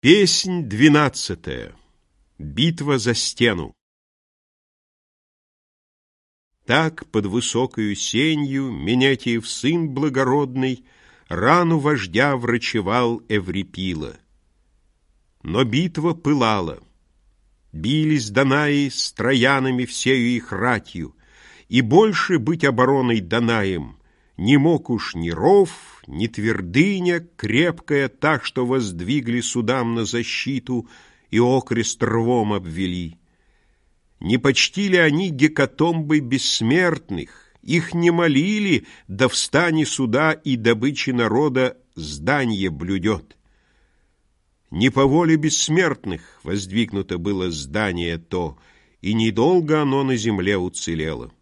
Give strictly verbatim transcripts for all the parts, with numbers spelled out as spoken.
Песнь двенадцатая. Битва за стену. Так под высокою сенью Менетиев сын благородный рану вождя врачевал Эврипила. Но битва пылала. Бились Данаи с троянами всею их ратью, и больше быть обороной Данаем не мог уж ни ров, ни твердыня крепкая, так, что воздвигли судам на защиту и окрест рвом обвели. Не почтили они гекатомбы бессмертных, их не молили, да в стане суда и добычи народа здание блюдет. Не по воле бессмертных воздвигнуто было здание то, и недолго оно на земле уцелело.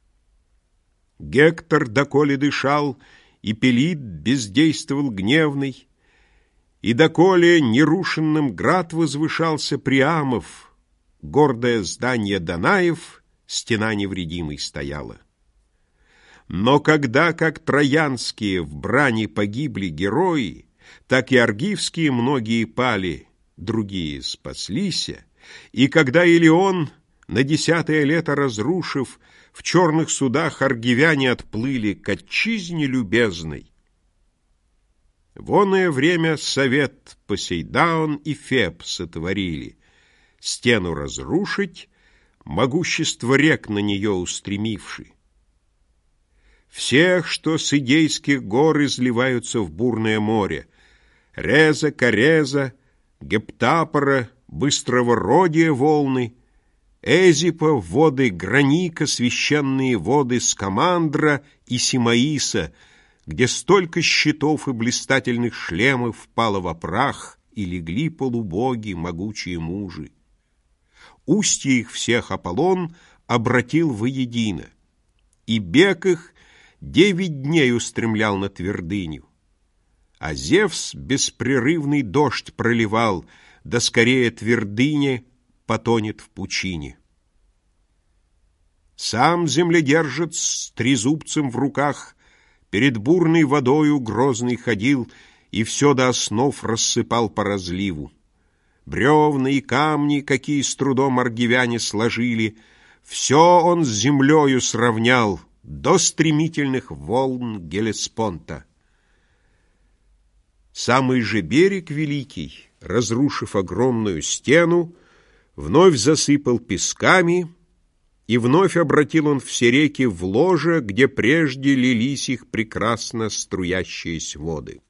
Гектор доколе дышал, и Пелид бездействовал гневный, и доколе нерушенным град возвышался Приамов, гордое здание Данаев, стена невредимой стояла. Но когда, как троянские в брани погибли герои, так и аргивские многие пали, другие спаслися, и когда Илион, на десятое лето разрушив, в черных судах аргивяне отплыли к отчизне любезной. В оное время совет Посейдаон и Феб сотворили стену разрушить, могущество рек на нее устремивши. Всех, что с Идейских гор изливаются в бурное море, Реза, Кореза, Гептапора, Быстроводья волны, Эзипа, воды Граника, священные воды Скамандра и Симаиса, где столько щитов и блистательных шлемов пало во прах и легли полубоги, могучие мужи. Устья их всех Аполлон обратил воедино, и бег их девять дней устремлял на твердыню. А Зевс беспрерывный дождь проливал, да скорее твердыня потонет в пучине. Сам земледержец с трезубцем в руках перед бурной водою грозный ходил и все до основ рассыпал по разливу. Бревна и камни, какие с трудом аргивяне сложили, все он с землею сравнял до стремительных волн Гелеспонта. Самый же берег великий, разрушив огромную стену, вновь засыпал песками, и вновь обратил он все реки в ложе, где прежде лились их прекрасно струящиеся воды.